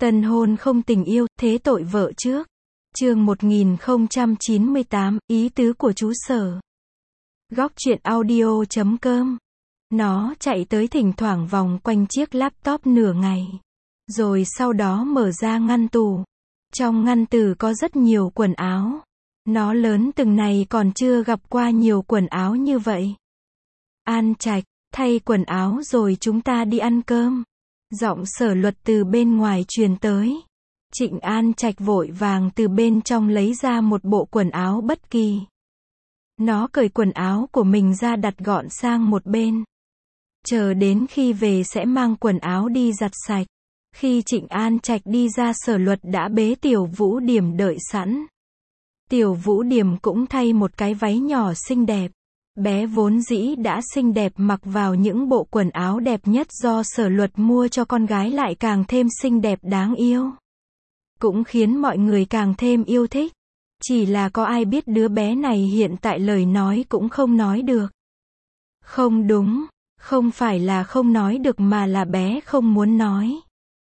Tân hôn không tình yêu, thế tội vợ trước. Chương 1098, ý tứ của chú Sở. Góc truyện audio.com. Nó chạy tới thỉnh thoảng vòng quanh chiếc laptop nửa ngày. Rồi sau đó mở ra ngăn tủ. Trong ngăn tủ có rất nhiều quần áo. Nó lớn từng này còn chưa gặp qua nhiều quần áo như vậy. An Trạch, thay quần áo rồi chúng ta đi ăn cơm. Giọng Sở Luật từ bên ngoài truyền tới. Trịnh An Trạch vội vàng từ bên trong lấy ra một bộ quần áo bất kỳ. Nó cởi quần áo của mình ra đặt gọn sang một bên. Chờ đến khi về sẽ mang quần áo đi giặt sạch. Khi Trịnh An Trạch đi ra, Sở Luật đã bế Tiểu Vũ Điểm đợi sẵn. Tiểu Vũ Điểm cũng thay một cái váy nhỏ xinh đẹp. Bé vốn dĩ đã xinh đẹp mặc vào những bộ quần áo đẹp nhất do Sở Luật mua cho con gái lại càng thêm xinh đẹp đáng yêu. Cũng khiến mọi người càng thêm yêu thích. Chỉ là có ai biết đứa bé này hiện tại lời nói cũng không nói được. Không đúng, không phải là không nói được mà là bé không muốn nói.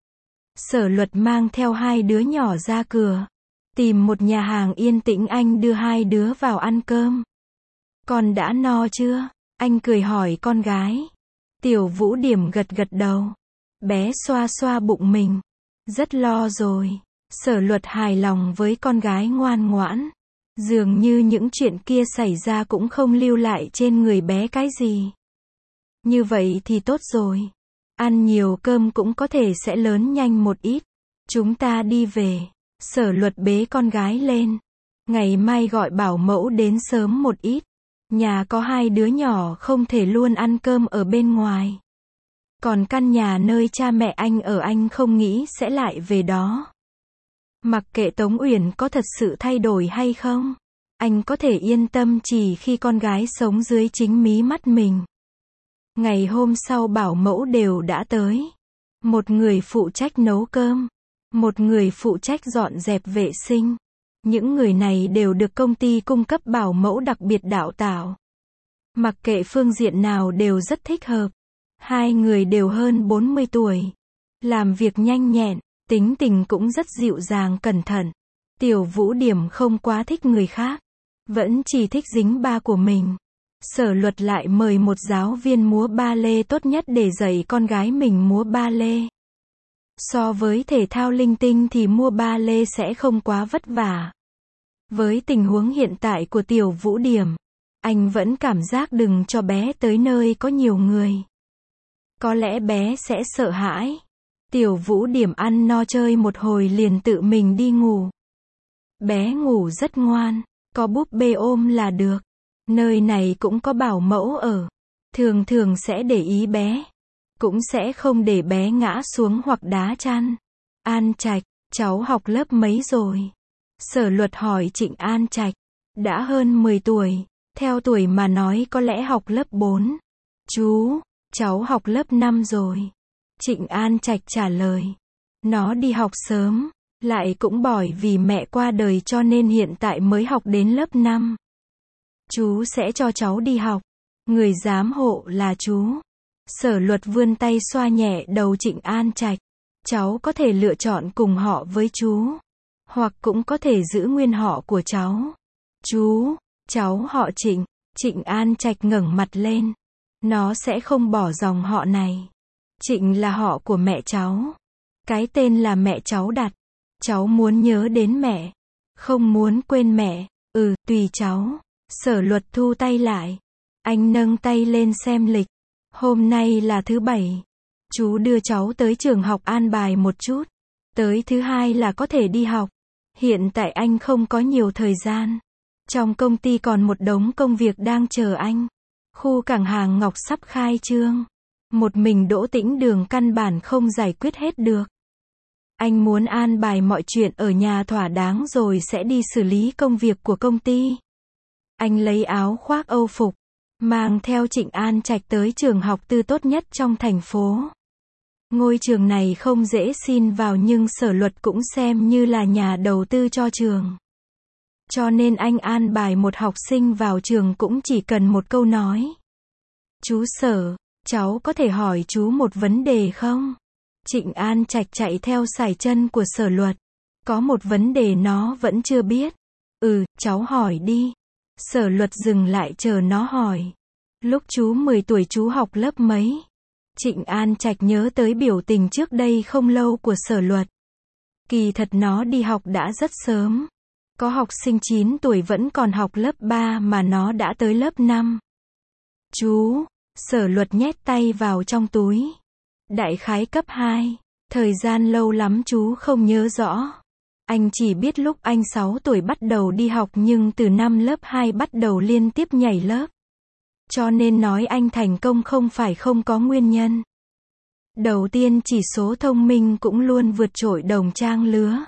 Sở Luật mang theo hai đứa nhỏ ra cửa. Tìm một nhà hàng yên tĩnh, anh đưa hai đứa vào ăn cơm. Con đã no chưa? Anh cười hỏi con gái. Tiểu Vũ Điểm gật gật đầu. Bé xoa xoa bụng mình. Rất lo rồi. Sở Luật hài lòng với con gái ngoan ngoãn. Dường như những chuyện kia xảy ra cũng không lưu lại trên người bé cái gì. Như vậy thì tốt rồi. Ăn nhiều cơm cũng có thể sẽ lớn nhanh một ít. Chúng ta đi về. Sở Luật bế con gái lên. Ngày mai gọi bảo mẫu đến sớm một ít. Nhà có hai đứa nhỏ không thể luôn ăn cơm ở bên ngoài. Còn căn nhà nơi cha mẹ anh ở anh không nghĩ sẽ lại về đó. Mặc kệ Tống Uyển có thật sự thay đổi hay không, anh có thể yên tâm chỉ khi con gái sống dưới chính mí mắt mình. Ngày hôm sau bảo mẫu đều đã tới. Một người phụ trách nấu cơm, một người phụ trách dọn dẹp vệ sinh. Những người này đều được công ty cung cấp bảo mẫu đặc biệt đào tạo. Mặc kệ phương diện nào đều rất thích hợp. Hai người đều hơn 40 tuổi. Làm việc nhanh nhẹn, tính tình cũng rất dịu dàng cẩn thận. Tiểu Vũ Điểm không quá thích người khác. Vẫn chỉ thích dính ba của mình. Sở Luật lại mời một giáo viên múa ba lê tốt nhất để dạy con gái mình múa ba lê. So với thể thao linh tinh thì mua ba lê sẽ không quá vất vả. Với tình huống hiện tại của Tiểu Vũ Điểm, anh vẫn cảm giác đừng cho bé tới nơi có nhiều người. Có lẽ bé sẽ sợ hãi. Tiểu Vũ Điểm ăn no chơi một hồi liền tự mình đi ngủ. Bé ngủ rất ngoan, có búp bê ôm là được. Nơi này cũng có bảo mẫu ở. Thường thường sẽ để ý bé. Cũng sẽ không để bé ngã xuống hoặc đá chăn. An Trạch, cháu học lớp mấy rồi? Sở Luật hỏi Trịnh An Trạch. Đã hơn 10 tuổi. Theo tuổi mà nói có lẽ học lớp 4. Chú, cháu học lớp 5 rồi. Trịnh An Trạch trả lời. Nó đi học sớm, lại cũng bởi vì mẹ qua đời cho nên hiện tại mới học đến lớp 5. Chú sẽ cho cháu đi học. Người giám hộ là chú. Sở Luật vươn tay xoa nhẹ đầu Trịnh An Trạch. Cháu có thể lựa chọn cùng họ với chú. Hoặc cũng có thể giữ nguyên họ của cháu. Chú, cháu họ Trịnh. Trịnh An Trạch ngẩng mặt lên. Nó sẽ không bỏ dòng họ này. Trịnh là họ của mẹ cháu. Cái tên là mẹ cháu đặt. Cháu muốn nhớ đến mẹ. Không muốn quên mẹ. Tùy cháu. Sở Luật thu tay lại. Anh nâng tay lên xem lịch. Hôm nay là thứ Bảy. Chú đưa cháu tới trường học an bài một chút. Tới thứ Hai là có thể đi học. Hiện tại anh không có nhiều thời gian. Trong công ty còn một đống công việc đang chờ anh. Khu cảng hàng Ngọc sắp khai trương. Một mình Đỗ Tĩnh Đường căn bản không giải quyết hết được. Anh muốn an bài mọi chuyện ở nhà thỏa đáng rồi sẽ đi xử lý công việc của công ty. Anh lấy áo khoác Âu phục, mang theo Trịnh An Trạch tới trường học tư tốt nhất trong thành phố. Ngôi trường này không dễ xin vào nhưng Sở Luật cũng xem như là nhà đầu tư cho trường. Cho nên anh an bài một học sinh vào trường cũng chỉ cần một câu nói. Chú Sở, cháu có thể hỏi chú một vấn đề không? Trịnh An Trạch chạy theo sải chân của Sở Luật. Có một vấn đề nó vẫn chưa biết. Cháu hỏi đi. Sở Luật dừng lại chờ nó hỏi. Lúc chú 10 tuổi chú học lớp mấy? Trịnh An Trạch nhớ tới biểu tình trước đây không lâu của Sở Luật. Kỳ thật nó đi học đã rất sớm. Có học sinh 9 tuổi vẫn còn học lớp 3 mà nó đã tới lớp 5. Chú, Sở Luật nhét tay vào trong túi. Đại khái cấp 2. Thời gian lâu lắm chú không nhớ rõ. Anh chỉ biết lúc anh 6 tuổi bắt đầu đi học nhưng từ năm lớp 2 bắt đầu liên tiếp nhảy lớp. Cho nên nói anh thành công không phải không có nguyên nhân. Đầu tiên chỉ số thông minh cũng luôn vượt trội đồng trang lứa.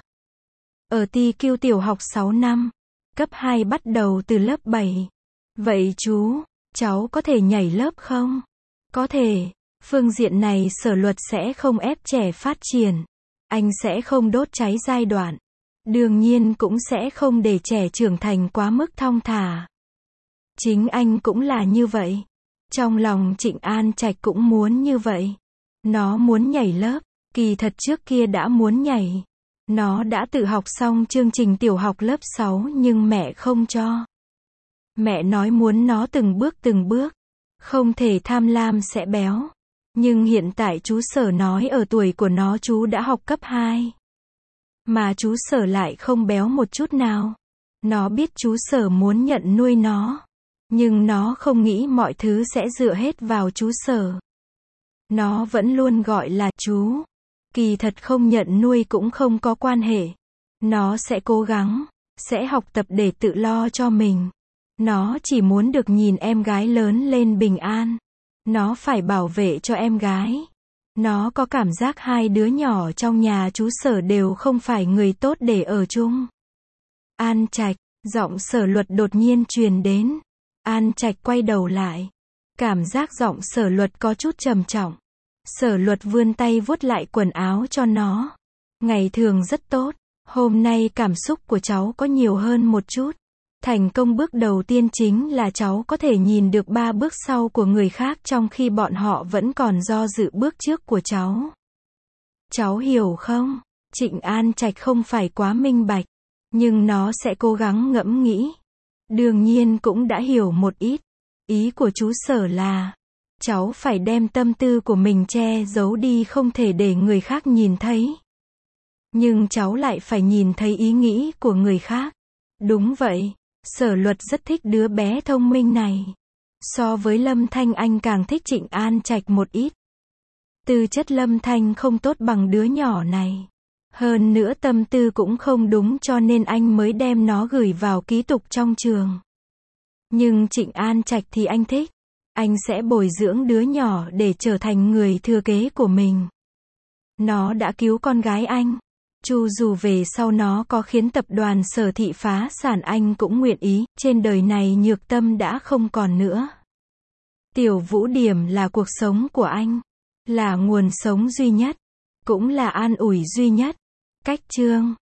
Ở TQ tiểu học 6 năm. Cấp 2 bắt đầu từ lớp 7. Vậy chú, cháu có thể nhảy lớp không? Có thể. Phương diện này Sở Luật sẽ không ép trẻ phát triển. Anh sẽ không đốt cháy giai đoạn. Đương nhiên cũng sẽ không để trẻ trưởng thành quá mức thong thả. Chính anh cũng là như vậy. Trong lòng Trịnh An Trạch cũng muốn như vậy. Nó muốn nhảy lớp. Kỳ thật trước kia đã muốn nhảy. Nó đã tự học xong chương trình tiểu học lớp 6 nhưng mẹ không cho. Mẹ nói muốn nó từng bước. Không thể tham lam sẽ béo. Nhưng hiện tại chú Sở nói ở tuổi của nó chú đã học cấp 2. Mà chú Sở lại không béo một chút nào. Nó biết chú Sở muốn nhận nuôi nó. Nhưng nó không nghĩ mọi thứ sẽ dựa hết vào chú Sở. Nó vẫn luôn gọi là chú. Kỳ thật không nhận nuôi cũng không có quan hệ. Nó sẽ cố gắng, sẽ học tập để tự lo cho mình. Nó chỉ muốn được nhìn em gái lớn lên bình an. Nó phải bảo vệ cho em gái. Nó có cảm giác hai đứa nhỏ trong nhà chú Sở đều không phải người tốt để ở chung. An Trạch, giọng Sở Luật đột nhiên truyền đến. An Trạch quay đầu lại. Cảm giác giọng Sở Luật có chút trầm trọng. Sở Luật vươn tay vuốt lại quần áo cho nó. Ngày thường rất tốt. Hôm nay cảm xúc của cháu có nhiều hơn một chút. Thành công bước đầu tiên chính là cháu có thể nhìn được 3 bước sau của người khác trong khi bọn họ vẫn còn do dự bước trước của cháu. Cháu hiểu không? Trịnh An Trạch không phải quá minh bạch. Nhưng nó sẽ cố gắng ngẫm nghĩ. Đương nhiên cũng đã hiểu một ít. Ý của chú Sở là cháu phải đem tâm tư của mình che giấu đi không thể để người khác nhìn thấy. Nhưng cháu lại phải nhìn thấy ý nghĩ của người khác. Đúng vậy. Sở Luật rất thích đứa bé thông minh này. So với Lâm Thanh anh càng thích Trịnh An Trạch một ít. Tư chất Lâm Thanh không tốt bằng đứa nhỏ này. Hơn nữa tâm tư cũng không đúng cho nên anh mới đem nó gửi vào ký túc trong trường. Nhưng Trịnh An Trạch thì anh thích. Anh sẽ bồi dưỡng đứa nhỏ để trở thành người thừa kế của mình. Nó đã cứu con gái anh. Chu dù về sau nó có khiến tập đoàn Sở thị phá sản anh cũng nguyện ý, trên đời này nhược tâm đã không còn nữa. Tiểu Vũ Điểm là cuộc sống của anh. Là nguồn sống duy nhất. Cũng là an ủi duy nhất. Cách chương